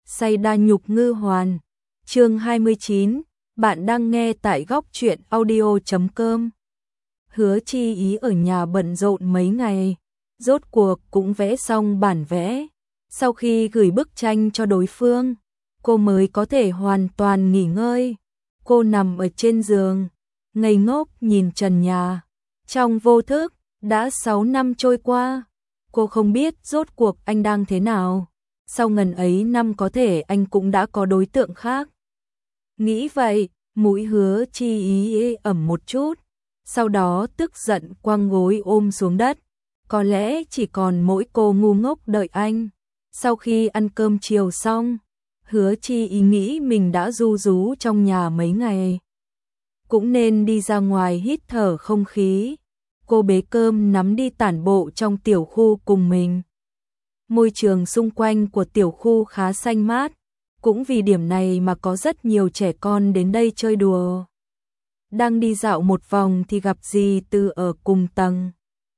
say đa nhục ngư hoàn. Chương 29, bạn đang nghe tại góc truyện audio.com. Hứa Chi Ý ở nhà bận rộn mấy ngày, rốt cuộc cũng vẽ xong bản vẽ. Sau khi gửi bức tranh cho đối phương, cô mới có thể hoàn toàn nghỉ ngơi. Cô nằm ở trên giường, ngây ngốc nhìn trần nhà. Trong vô thức, đã 6 năm trôi qua, cô không biết rốt cuộc anh đang thế nào. Sau ngần ấy năm có thể anh cũng đã có đối tượng khác. Nghĩ vậy, mũi Hứa Chi Ý ẩm một chút, sau đó tức giận quăng gối ôm xuống đất. Có lẽ chỉ còn mỗi cô ngu ngốc đợi anh. Sau khi ăn cơm chiều xong, Hứa Chi Ý nghĩ mình đã ru rú trong nhà mấy ngày, cũng nên đi ra ngoài hít thở không khí. Cô bế cơm nắm đi tản bộ trong tiểu khu cùng mình. Môi trường xung quanh của tiểu khu khá xanh mát, cũng vì điểm này mà có rất nhiều trẻ con đến đây chơi đùa. Đang đi dạo một vòng thì gặp dì Từ ở cùng tầng.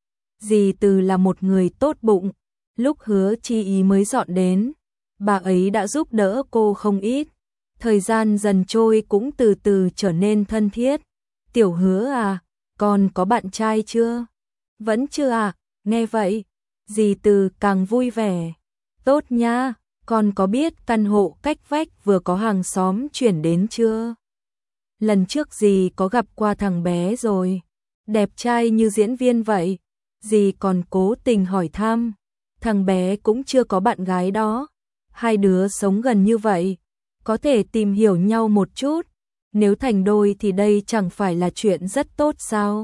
Dì Từ là một người tốt bụng, lúc Hứa Chi Ý mới dọn đến, bà ấy đã giúp đỡ cô không ít. Thời gian dần trôi cũng từ từ trở nên thân thiết. Tiểu Hứa à, con có bạn trai chưa? Vẫn chưa à? Nghe vậy, dì Từ càng vui vẻ. Tốt nha, con có biết căn hộ cách vách vừa có hàng xóm chuyển đến chưa? Lần trước dì có gặp qua thằng bé rồi, đẹp trai như diễn viên vậy. Dì còn cố tình hỏi thăm, thằng bé cũng chưa có bạn gái đó. Hai đứa sống gần như vậy, có thể tìm hiểu nhau một chút. Nếu thành đôi thì đây chẳng phải là chuyện rất tốt sao?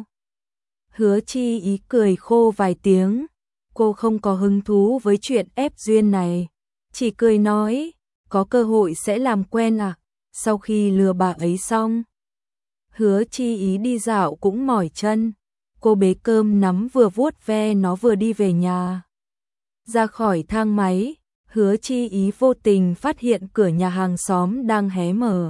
Hứa Chi Ý cười khô vài tiếng, cô không có hứng thú với chuyện ép duyên này, chỉ cười nói, có cơ hội sẽ làm quen à? Sau khi lừa bà ấy xong, Hứa Chi Ý đi dạo cũng mỏi chân, cô bế cơm nắm vừa vuốt ve nó vừa đi về nhà. Ra khỏi thang máy, Hứa Chi Ý vô tình phát hiện cửa nhà hàng xóm đang hé mở.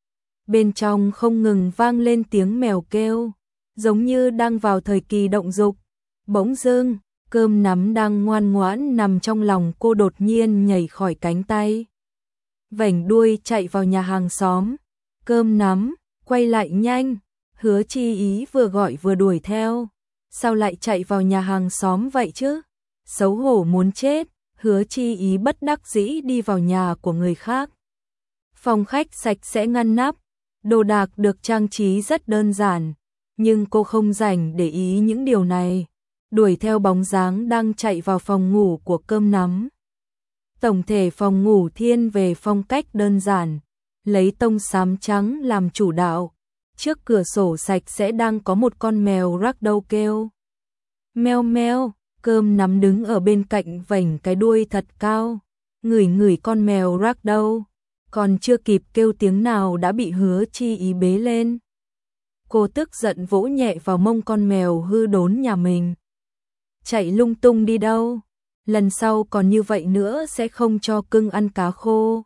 Bên trong không ngừng vang lên tiếng mèo kêu, giống như đang vào thời kỳ động dục. Bỗng dưng, cơm nắm đang ngoan ngoãn nằm trong lòng cô đột nhiên nhảy khỏi cánh tay, vểnh đuôi chạy vào nhà hàng xóm. Cơm nắm, quay lại nhanh. Hứa Chi Ý vừa gọi vừa đuổi theo. Sao lại chạy vào nhà hàng xóm vậy chứ? Xấu hổ muốn chết. Hứa Chi Ý bất đắc dĩ đi vào nhà của người khác. Phòng khách sạch sẽ ngăn nắp, đồ đạc được trang trí rất đơn giản, nhưng cô không rảnh để ý những điều này, đuổi theo bóng dáng đang chạy vào phòng ngủ của cơm nắm. Tổng thể phòng ngủ thiên về phong cách đơn giản, lấy tông xám trắng làm chủ đạo. Trước cửa sổ sạch sẽ đang có một con mèo ragdoll kêu. Meo meo, cơm nắm đứng ở bên cạnh vểnh cái đuôi thật cao, ngửi ngửi con mèo ragdoll, còn chưa kịp kêu tiếng nào đã bị Hứa Chi Ý bế lên. Cô tức giận vỗ nhẹ vào mông con mèo hư đốn nhà mình. Chạy lung tung đi đâu? Lần sau còn như vậy nữa sẽ không cho cưng ăn cá khô.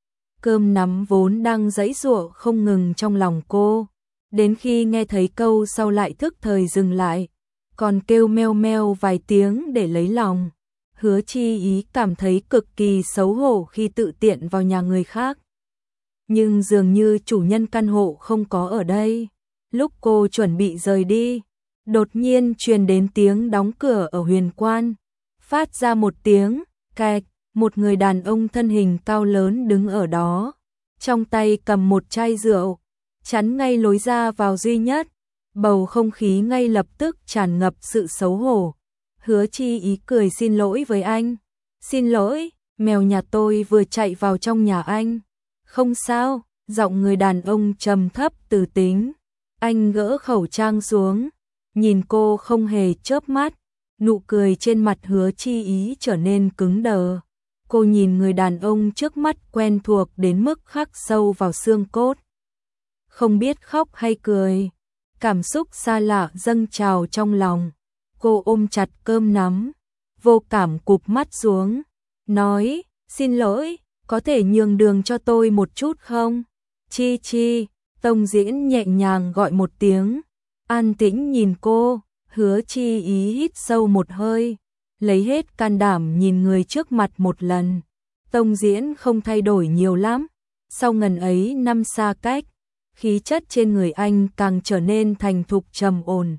Cơm nắm vốn đang giãy giụa không ngừng trong lòng cô, đến khi nghe thấy câu sau lại thức thời dừng lại, còn kêu meo meo vài tiếng để lấy lòng. Hứa Chi Ý cảm thấy cực kỳ xấu hổ khi tự tiện vào nhà người khác. Nhưng dường như chủ nhân căn hộ không có ở đây. Lúc cô chuẩn bị rời đi, đột nhiên truyền đến tiếng đóng cửa ở huyền quan. Phát ra một tiếng cạch, một người đàn ông thân hình cao lớn đứng ở đó, trong tay cầm một chai rượu, chắn ngay lối ra vào duy nhất. Bầu không khí ngay lập tức tràn ngập sự xấu hổ. Hứa Chi Ý cười xin lỗi với anh. Xin lỗi, mèo nhà tôi vừa chạy vào trong nhà anh. Không sao, giọng người đàn ông trầm thấp từ tính. Anh gỡ khẩu trang xuống, nhìn cô không hề chớp mắt. Nụ cười trên mặt Hứa Chi Ý trở nên cứng đờ. Cô nhìn người đàn ông trước mắt quen thuộc đến mức khắc sâu vào xương cốt. Không biết khóc hay cười, cảm xúc xa lạ dâng trào trong lòng. Cô ôm chặt cơm nắm, vô cảm cụp mắt xuống, nói, xin lỗi, có thể nhường đường cho tôi một chút không? Chi Chi, Tông Diễn nhẹ nhàng gọi một tiếng, an tĩnh nhìn cô. Hứa Chi Ý hít sâu một hơi, lấy hết can đảm nhìn người trước mặt một lần. Tông Diễn không thay đổi nhiều lắm. Sau ngần ấy năm xa cách, khí chất trên người anh càng trở nên thành thục trầm ổn.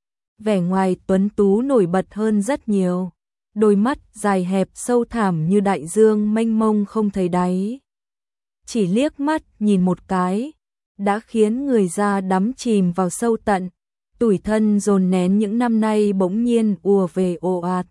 Vẻ ngoài tuấn tú nổi bật hơn rất nhiều. Đôi mắt dài hẹp sâu thẳm như đại dương mênh mông không thấy đáy. Chỉ liếc mắt nhìn một cái, đã khiến người ta đắm chìm vào sâu tận. Tủi thân dồn nén những năm nay bỗng nhiên ùa về ồ ạt.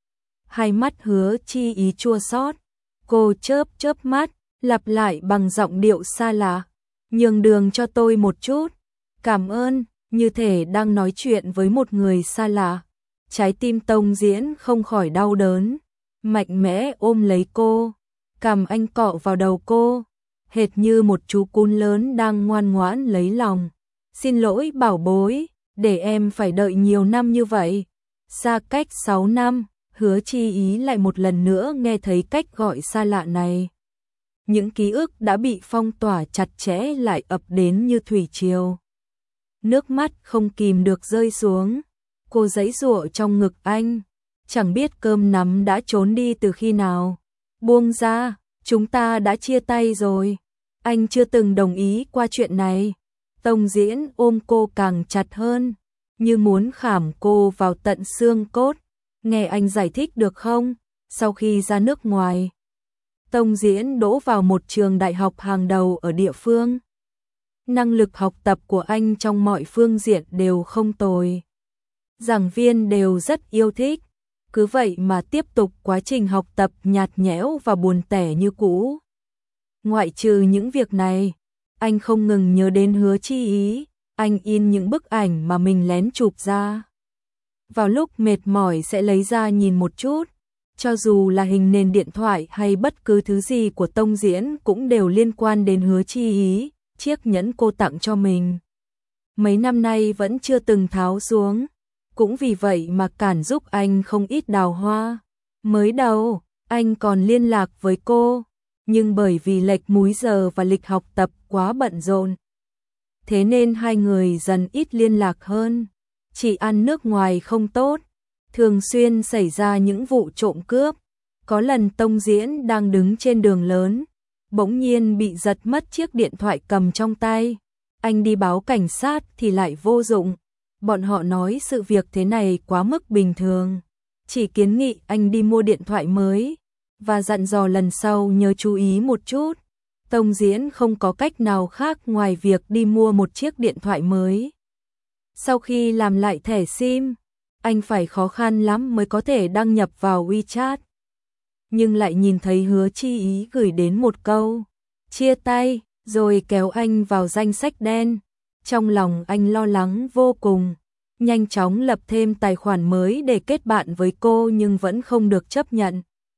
Hai mắt Hứa Chi Ý chua xót, cô chớp chớp mắt, lặp lại bằng giọng điệu xa lạ, nhường đường cho tôi một chút, cảm ơn, như thể đang nói chuyện với một người xa lạ. Trái tim Tông Diễn không khỏi đau đớn, mạnh mẽ ôm lấy cô, cằm anh cọ vào đầu cô, hệt như một chú cún lớn đang ngoan ngoãn lấy lòng. Xin lỗi bảo bối, để em phải đợi nhiều năm như vậy. Xa cách 6 năm, Hứa Chi Ý lại một lần nữa nghe thấy cách gọi xa lạ này. Những ký ức đã bị phong tỏa chặt chẽ lại ập đến như thủy triều. Nước mắt không kìm được rơi xuống, cô giãy giụa trong ngực anh, chẳng biết cơm nắm đã trốn đi từ khi nào. Buông ra, chúng ta đã chia tay rồi. Anh chưa từng đồng ý qua chuyện này. Tông Diễn ôm cô càng chặt hơn, như muốn khảm cô vào tận xương cốt. Nghe anh giải thích được không? Sau khi ra nước ngoài, Tông Diễn đỗ vào một trường đại học hàng đầu ở địa phương. Năng lực học tập của anh trong mọi phương diện đều không tồi. Giảng viên đều rất yêu thích, cứ vậy mà tiếp tục quá trình học tập nhạt nhẽo và buồn tẻ như cũ. Ngoại trừ những việc này, anh không ngừng nhớ đến Hứa Chi Ý, anh in những bức ảnh mà mình lén chụp ra. Vào lúc mệt mỏi sẽ lấy ra nhìn một chút, cho dù là hình nền điện thoại hay bất cứ thứ gì của Tông Diễn cũng đều liên quan đến Hứa Chi Ý, chiếc nhẫn cô tặng cho mình. Mấy năm nay vẫn chưa từng tháo xuống, cũng vì vậy mà cản giúp anh không ít đào hoa. Mới đầu, anh còn liên lạc với cô, nhưng bởi vì lệch múi giờ và lịch học tập quá bận rộn, thế nên hai người dần ít liên lạc hơn. Chỉ ăn nước ngoài không tốt, thường xuyên xảy ra những vụ trộm cướp. Có lần Tông Diễn đang đứng trên đường lớn, bỗng nhiên bị giật mất chiếc điện thoại cầm trong tay. Anh đi báo cảnh sát thì lại vô dụng. Bọn họ nói sự việc thế này quá mức bình thường, chỉ kiến nghị anh đi mua điện thoại mới và dặn dò lần sau nhớ chú ý một chút. Tông Diễn không có cách nào khác ngoài việc đi mua một chiếc điện thoại mới. Sau khi làm lại thẻ SIM, anh phải khó khăn lắm mới có thể đăng nhập vào WeChat. Nhưng lại nhìn thấy Hứa Chi Ý gửi đến một câu chia tay, rồi kéo anh vào danh sách đen. Trong lòng anh lo lắng vô cùng, nhanh chóng lập thêm tài khoản mới để kết bạn với cô nhưng vẫn không được chấp nhận.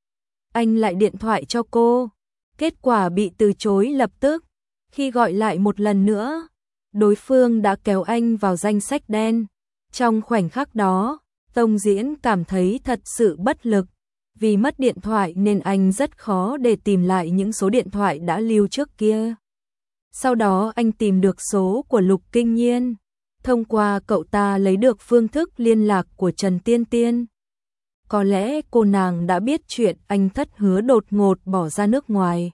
Anh lại điện thoại cho cô, kết quả bị từ chối lập tức. Khi gọi lại một lần nữa, đối phương đã kéo anh vào danh sách đen. Trong khoảnh khắc đó, Tông Diễn cảm thấy thật sự bất lực. Vì mất điện thoại nên anh rất khó để tìm lại những số điện thoại đã lưu trước kia. Sau đó anh tìm được số của Lục Kinh Nhiên. Thông qua cậu ta lấy được phương thức liên lạc của Trần Tiên Tiên. Có lẽ cô nàng đã biết chuyện anh thất hứa đột ngột bỏ ra nước ngoài,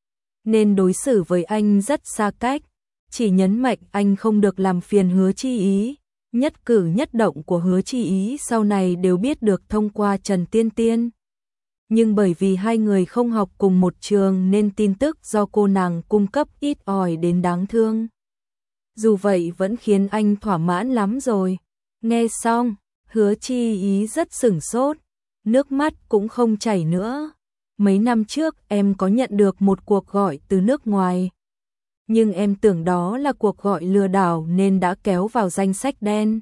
nên đối xử với anh rất xa cách, chỉ nhấn mạnh anh không được làm phiền Hứa Chi Ý. Nhất cử nhất động của Hứa Chi Ý sau này đều biết được thông qua Trần Tiên Tiên. Nhưng bởi vì hai người không học cùng một trường nên tin tức do cô nàng cung cấp ít ỏi đến đáng thương. Dù vậy vẫn khiến anh thỏa mãn lắm rồi. Nghe xong, Hứa Chi Ý rất sửng sốt, nước mắt cũng không chảy nữa. Mấy năm trước em có nhận được một cuộc gọi từ nước ngoài, nhưng em tưởng đó là cuộc gọi lừa đảo nên đã kéo vào danh sách đen.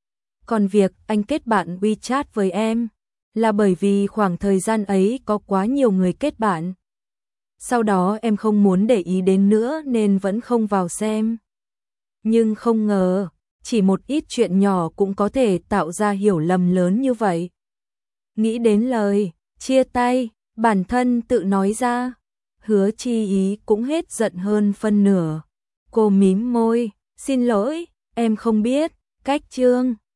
Còn việc anh kết bạn WeChat với em là bởi vì khoảng thời gian ấy có quá nhiều người kết bạn. Sau đó em không muốn để ý đến nữa nên vẫn không vào xem. Nhưng không ngờ, chỉ một ít chuyện nhỏ cũng có thể tạo ra hiểu lầm lớn như vậy. Nghĩ đến lời chia tay, bản thân tự nói ra, Hứa Chi Ý cũng hết giận hơn phân nửa. Cô mím môi, xin lỗi, em không biết, cách chương.